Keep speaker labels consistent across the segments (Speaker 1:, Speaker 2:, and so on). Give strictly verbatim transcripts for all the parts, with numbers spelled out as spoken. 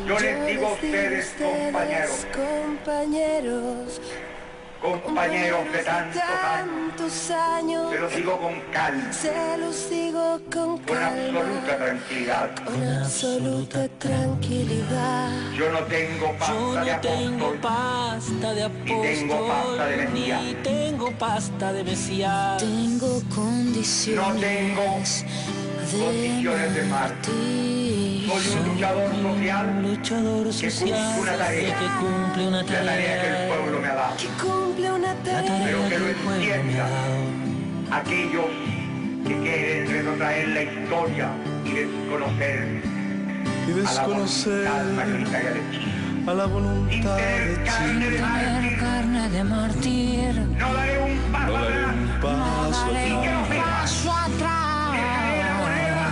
Speaker 1: Yo les digo a ustedes, compañeros,
Speaker 2: compañeros,
Speaker 1: compañeros de tantos
Speaker 2: tantos años,
Speaker 1: se los digo con calma,
Speaker 2: se los digo con
Speaker 1: con
Speaker 2: calma,
Speaker 1: absoluta tranquilidad.
Speaker 2: con absoluta tranquilidad.
Speaker 1: Yo no tengo
Speaker 3: Yo
Speaker 1: pasta de
Speaker 3: no tengo
Speaker 1: apóstol,
Speaker 3: pasta de
Speaker 1: ni tengo pasta de
Speaker 3: apóstol,
Speaker 1: Mesías.
Speaker 3: ni tengo pasta de Mesías.
Speaker 2: Tengo condiciones,
Speaker 1: No tengo
Speaker 2: de
Speaker 1: condiciones de mártir. Soy un luchador social
Speaker 3: Un luchador
Speaker 1: que
Speaker 3: social
Speaker 1: cumple una tarea,
Speaker 3: que cumple una
Speaker 1: la tarea que el
Speaker 3: tarea,
Speaker 1: pueblo me ha dado.
Speaker 2: que cumple una
Speaker 3: la
Speaker 2: tarea.
Speaker 3: tarea
Speaker 1: Pero que
Speaker 3: que
Speaker 1: lo
Speaker 3: el pueblo me ha
Speaker 1: entiendan
Speaker 3: dado.
Speaker 1: aquellos que quieren retrotraer la historia y desconocer
Speaker 4: y
Speaker 1: a la
Speaker 4: desconocer
Speaker 1: voluntad mayoritaria de Chile.
Speaker 4: a la
Speaker 1: Sin
Speaker 4: voluntad
Speaker 1: tener
Speaker 4: de
Speaker 1: carne de
Speaker 4: Chile.
Speaker 1: mártir,
Speaker 3: Carne de martir,
Speaker 1: no daré un paso
Speaker 4: No daré
Speaker 1: atrás.
Speaker 4: un paso
Speaker 1: Y que no
Speaker 4: atrás.
Speaker 1: sepa, dejaré la moneda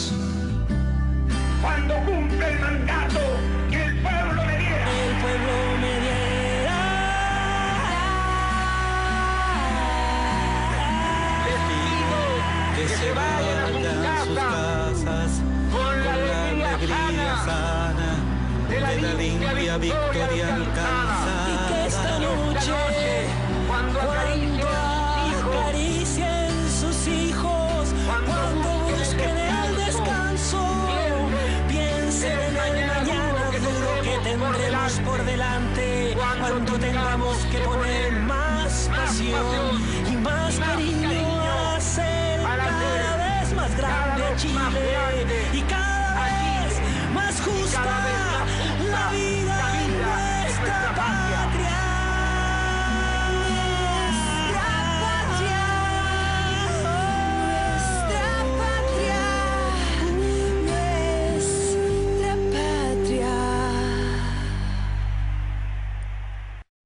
Speaker 1: cuando cumpla el mandato que el pueblo me diera.
Speaker 3: el pueblo me diera.
Speaker 1: Les pido
Speaker 3: Que se vayan a sus casas
Speaker 1: con la alegría sana
Speaker 3: sana
Speaker 1: de la limpia victoria alcanzada.
Speaker 3: y que esta noche,
Speaker 1: Cuando
Speaker 3: cuando
Speaker 1: acaricien
Speaker 3: acaricien sus hijos, cuando busquen el descanso, piensen en el mañana duro que tendremos por delante, cuando tengamos que poner más pasión y más cariño a hacer cada vez más grande a Chile y cada vez más justa